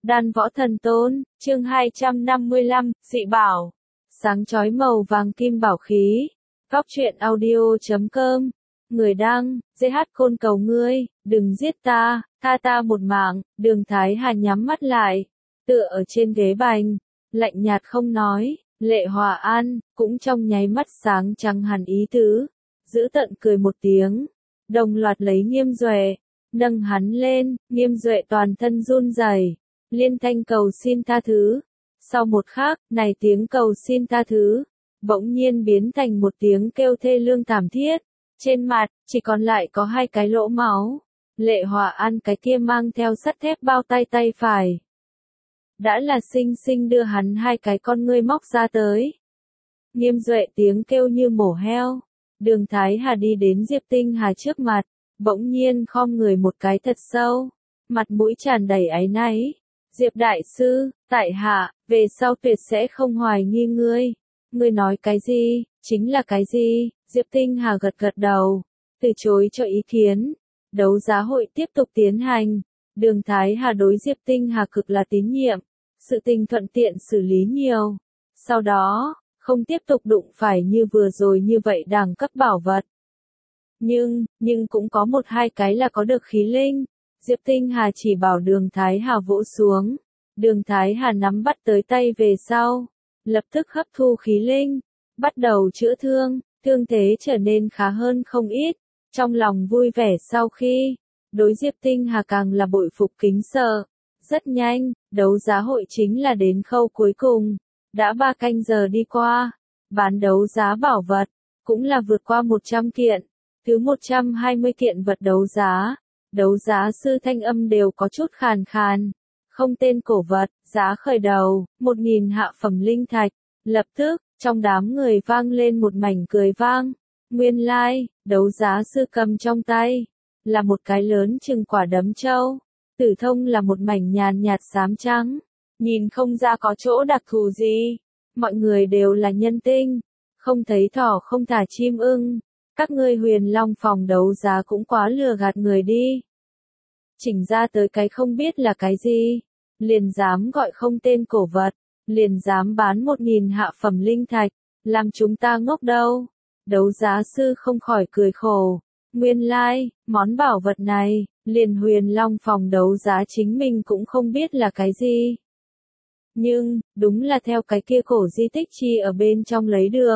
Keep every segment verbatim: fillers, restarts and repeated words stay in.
Đan võ thần tôn, chương hai trăm năm mươi lăm, dị bảo. Sáng chói màu vàng kim bảo khí. Góc truyện audio chấm com. Người đăng, giê hát Côn cầu ngươi, đừng giết ta, tha ta một mạng. Đường Thái Hà nhắm mắt lại, tựa ở trên ghế bành, lạnh nhạt không nói. Lệ Hòa An, cũng trong nháy mắt sáng trắng hẳn ý tứ, giữ tận cười một tiếng, đồng loạt lấy Nghiêm Duệ, nâng hắn lên. Nghiêm Duệ toàn thân run rẩy, liên thanh cầu xin tha thứ. Sau một khắc, này tiếng cầu xin tha thứ, bỗng nhiên biến thành một tiếng kêu thê lương thảm thiết. Trên mặt, chỉ còn lại có hai cái lỗ máu. Lệ Hòa An cái kia mang theo sắt thép bao tay tay phải, đã là xinh xinh đưa hắn hai cái con ngươi móc ra tới. Nghiêm Duệ tiếng kêu như mổ heo. Đường Thái Hà đi đến Diệp Tinh Hà trước mặt, bỗng nhiên khom người một cái thật sâu, mặt mũi tràn đầy áy náy. Diệp đại sư, tại hạ, về sau tuyệt sẽ không hoài nghi ngươi. Ngươi nói cái gì, chính là cái gì? Diệp Tinh Hà gật gật đầu, từ chối cho ý kiến. Đấu giá hội tiếp tục tiến hành. Đường Thái Hà đối Diệp Tinh Hà cực là tín nhiệm, sự tình thuận tiện xử lý nhiều. Sau đó, không tiếp tục đụng phải như vừa rồi như vậy đẳng cấp bảo vật. Nhưng, nhưng cũng có một hai cái là có được khí linh. Diệp Tinh Hà chỉ bảo Đường Thái Hà vỗ xuống. Đường Thái Hà nắm bắt tới tay về sau, lập tức hấp thu khí linh, bắt đầu chữa thương, thương thế trở nên khá hơn không ít. Trong lòng vui vẻ sau khi, đối Diệp Tinh Hà càng là bội phục kính sợ. Rất nhanh, đấu giá hội chính là đến khâu cuối cùng. Đã ba canh giờ đi qua, bán đấu giá bảo vật, cũng là vượt qua một trăm kiện. Thứ một trăm hai mươi kiện vật đấu giá. Đấu giá sư thanh âm đều có chút khàn khàn. Không tên cổ vật, giá khởi đầu, một nghìn hạ phẩm linh thạch. Lập tức, trong đám người vang lên một mảnh cười vang. Nguyên lai, like, đấu giá sư cầm trong tay, là một cái lớn chừng quả đấm trâu. Tử thông là một mảnh nhàn nhạt xám trắng, nhìn không ra có chỗ đặc thù gì. Mọi người đều là nhân tinh, không thấy thỏ không thả chim ưng. Các ngươi Huyền Long phòng đấu giá cũng quá lừa gạt người đi. Chỉnh ra tới cái không biết là cái gì, liền dám gọi không tên cổ vật, liền dám bán một nghìn hạ phẩm linh thạch, làm chúng ta ngốc đâu. Đấu giá sư không khỏi cười khổ. Nguyên lai, like, món bảo vật này, liền Huyền Long phòng đấu giá chính mình cũng không biết là cái gì. Nhưng, đúng là theo cái kia cổ di tích chi ở bên trong lấy được.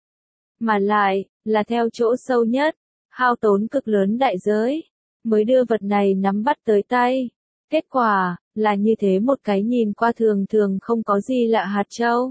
Mà lại, là theo chỗ sâu nhất, hao tốn cực lớn đại giới, mới đưa vật này nắm bắt tới tay. Kết quả, là như thế một cái nhìn qua thường thường không có gì lạ hạt châu.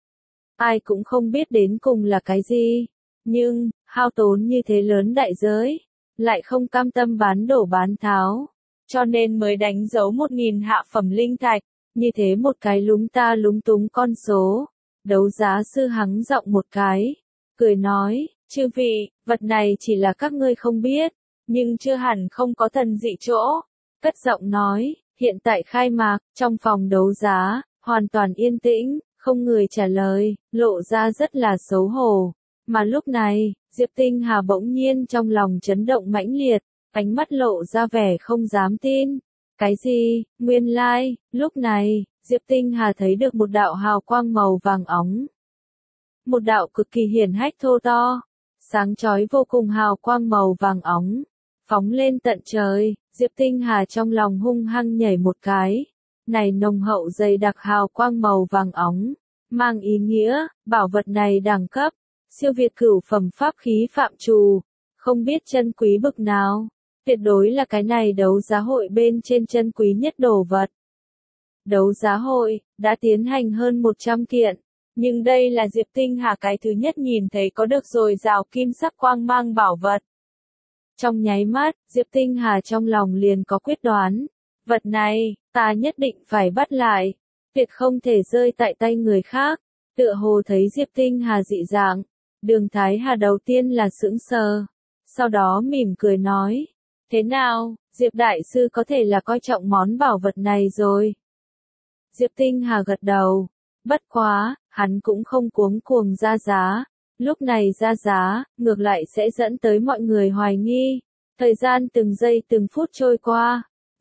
Ai cũng không biết đến cùng là cái gì. Nhưng, hao tốn như thế lớn đại giới, lại không cam tâm bán đổ bán tháo. Cho nên mới đánh dấu một nghìn hạ phẩm linh thạch. Như thế một cái lúng ta lúng túng con số. Đấu giá sư hắng giọng một cái, cười nói, chư vị, vật này chỉ là các ngươi không biết, nhưng chưa hẳn không có thần dị chỗ. Cất giọng nói, hiện tại khai mạc, trong phòng đấu giá, hoàn toàn yên tĩnh, không người trả lời, lộ ra rất là xấu hổ. Mà lúc này, Diệp Tinh Hà bỗng nhiên trong lòng chấn động mãnh liệt, ánh mắt lộ ra vẻ không dám tin. Cái gì? Nguyên lai, like, lúc này, Diệp Tinh Hà thấy được một đạo hào quang màu vàng óng. Một đạo cực kỳ hiển hách thô to, sáng chói vô cùng hào quang màu vàng óng, phóng lên tận trời. Diệp Tinh Hà trong lòng hung hăng nhảy một cái. Này nồng hậu dày đặc hào quang màu vàng óng, mang ý nghĩa, bảo vật này đẳng cấp, siêu việt cửu phẩm pháp khí phạm trù, không biết chân quý bực nào. Tuyệt đối là cái này đấu giá hội bên trên chân quý nhất đồ vật. Đấu giá hội, đã tiến hành hơn một trăm kiện, nhưng đây là Diệp Tinh Hà cái thứ nhất nhìn thấy có được dồi dào kim sắc quang mang bảo vật. Trong nháy mắt, Diệp Tinh Hà trong lòng liền có quyết đoán. Vật này, ta nhất định phải bắt lại, tuyệt không thể rơi tại tay người khác. Tựa hồ thấy Diệp Tinh Hà dị dạng, Đường Thái Hà đầu tiên là sững sờ, sau đó mỉm cười nói. Thế nào, Diệp đại sư có thể là coi trọng món bảo vật này rồi. Diệp Tinh Hà gật đầu. Bất quá, hắn cũng không cuống cuồng ra giá. Lúc này ra giá, ngược lại sẽ dẫn tới mọi người hoài nghi. Thời gian từng giây từng phút trôi qua.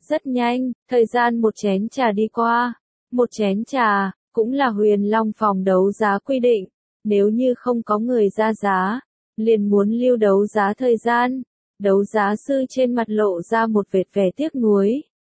Rất nhanh, thời gian một chén trà đi qua. Một chén trà, cũng là Huyền Long phòng đấu giá quy định. Nếu như không có người ra giá, liền muốn lưu đấu giá thời gian. Đấu giá sư trên mặt lộ ra một vệt vẻ tiếc nuối.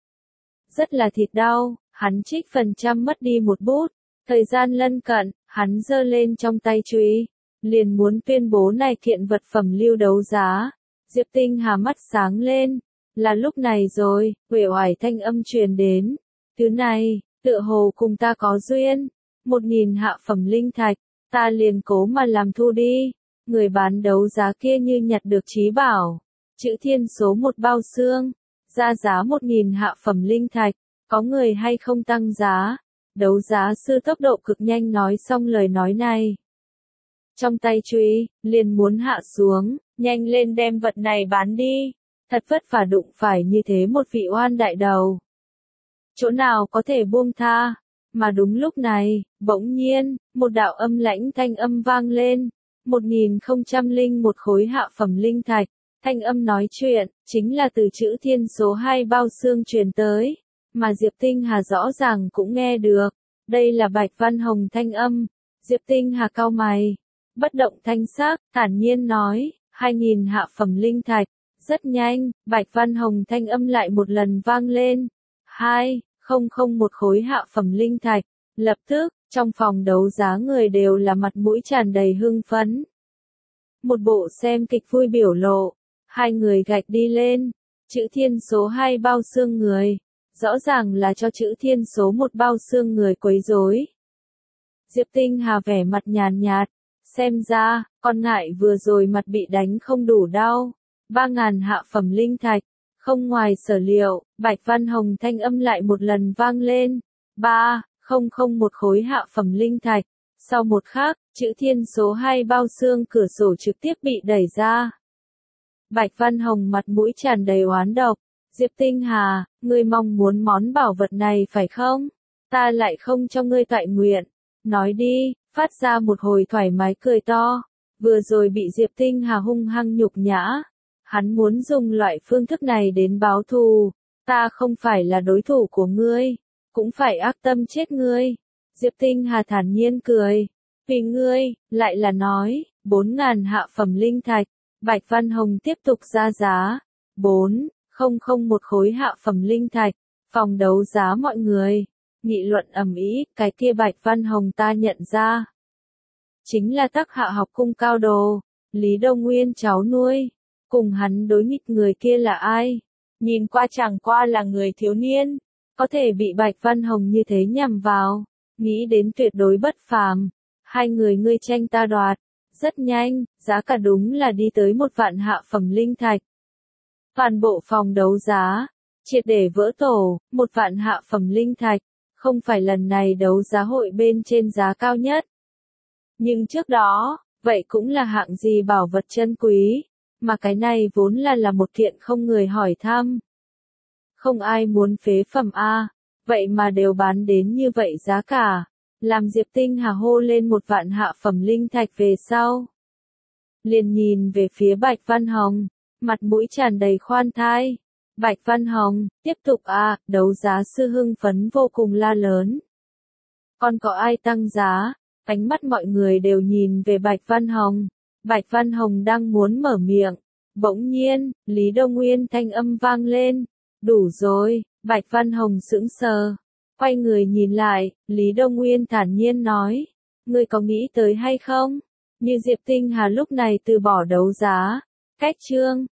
Rất là thịt đau, hắn trích phần trăm mất đi một bút. Thời gian lân cận, hắn giơ lên trong tay chùy, liền muốn tuyên bố này kiện vật phẩm lưu đấu giá. Diệp Tinh Hà mắt sáng lên, là lúc này rồi, uể oải thanh âm truyền đến. Thứ này, tựa hồ cùng ta có duyên, một nghìn hạ phẩm linh thạch, ta liền cố mà làm thu đi. Người bán đấu giá kia như nhặt được trí bảo, chữ thiên số một bao xương, ra giá một nghìn hạ phẩm linh thạch, có người hay không tăng giá. Đấu giá sư tốc độ cực nhanh nói xong lời nói này. Trong tay chùy, liền muốn hạ xuống, nhanh lên đem vật này bán đi. Thật vất vả đụng phải như thế một vị oan đại đầu. Chỗ nào có thể buông tha, mà đúng lúc này, bỗng nhiên, một đạo âm lãnh thanh âm vang lên. Một nghìn không trăm linh một khối hạ phẩm linh thạch, thanh âm nói chuyện, chính là từ chữ thiên số hai bao xương truyền tới. Mà Diệp Tinh Hà rõ ràng cũng nghe được, đây là Bạch Văn Hồng thanh âm. Diệp Tinh Hà cau mày, bất động thanh sắc, thản nhiên nói, hai nghìn hạ phẩm linh thạch. Rất nhanh, Bạch Văn Hồng thanh âm lại một lần vang lên, hai, không không một khối hạ phẩm linh thạch. Lập tức, trong phòng đấu giá người đều là mặt mũi tràn đầy hưng phấn. Một bộ xem kịch vui biểu lộ, hai người gạch đi lên, chữ thiên số hai bao xương người. Rõ ràng là cho chữ thiên số một bao xương người quấy rối. Diệp Tinh Hà vẻ mặt nhàn nhạt, xem ra, con ngại vừa rồi mặt bị đánh không đủ đau. Ba ngàn hạ phẩm linh thạch, không ngoài sở liệu, Bạch Văn Hồng thanh âm lại một lần vang lên. Ba, không không một khối hạ phẩm linh thạch. Sau một khắc, chữ thiên số hai bao xương cửa sổ trực tiếp bị đẩy ra. Bạch Văn Hồng mặt mũi tràn đầy oán độc. Diệp Tinh Hà, ngươi mong muốn món bảo vật này phải không? Ta lại không cho ngươi toại nguyện. Nói đi, phát ra một hồi thoải mái cười to. Vừa rồi bị Diệp Tinh Hà hung hăng nhục nhã. Hắn muốn dùng loại phương thức này đến báo thù. Ta không phải là đối thủ của ngươi, cũng phải ác tâm chết ngươi. Diệp Tinh Hà thản nhiên cười. Vì ngươi, lại là nói, bốn ngàn hạ phẩm linh thạch. Bạch Văn Hồng tiếp tục ra giá. Bốn. Không không một khối hạ phẩm linh thạch, phòng đấu giá mọi người, nghị luận ầm ĩ, cái kia Bạch Văn Hồng ta nhận ra. Chính là Tắc Hạ học cung cao đồ, Lý Đông Nguyên cháu nuôi, cùng hắn đối nghịch người kia là ai? Nhìn qua chẳng qua là người thiếu niên, có thể bị Bạch Văn Hồng như thế nhằm vào, nghĩ đến tuyệt đối bất phàm. Hai người ngươi tranh ta đoạt, rất nhanh, giá cả đúng là đi tới một vạn hạ phẩm linh thạch. Toàn bộ phòng đấu giá, triệt để vỡ tổ, một vạn hạ phẩm linh thạch, không phải lần này đấu giá hội bên trên giá cao nhất. Nhưng trước đó, vậy cũng là hạng gì bảo vật chân quý, mà cái này vốn là là một kiện không người hỏi thăm. Không ai muốn phế phẩm a, vậy mà đều bán đến như vậy giá cả, làm Diệp Tinh Hà hô lên một vạn hạ phẩm linh thạch về sau. Liền nhìn về phía Bạch Văn Hồng. Mặt mũi tràn đầy khoan thai. Bạch Văn Hồng, tiếp tục à, đấu giá sư hưng phấn vô cùng la lớn. Còn có ai tăng giá? Ánh mắt mọi người đều nhìn về Bạch Văn Hồng. Bạch Văn Hồng đang muốn mở miệng. Bỗng nhiên, Lý Đông Nguyên thanh âm vang lên. Đủ rồi, Bạch Văn Hồng sững sờ. Quay người nhìn lại, Lý Đông Nguyên thản nhiên nói. Ngươi có nghĩ tới hay không? Như Diệp Tinh Hà lúc này từ bỏ đấu giá. Cách chương,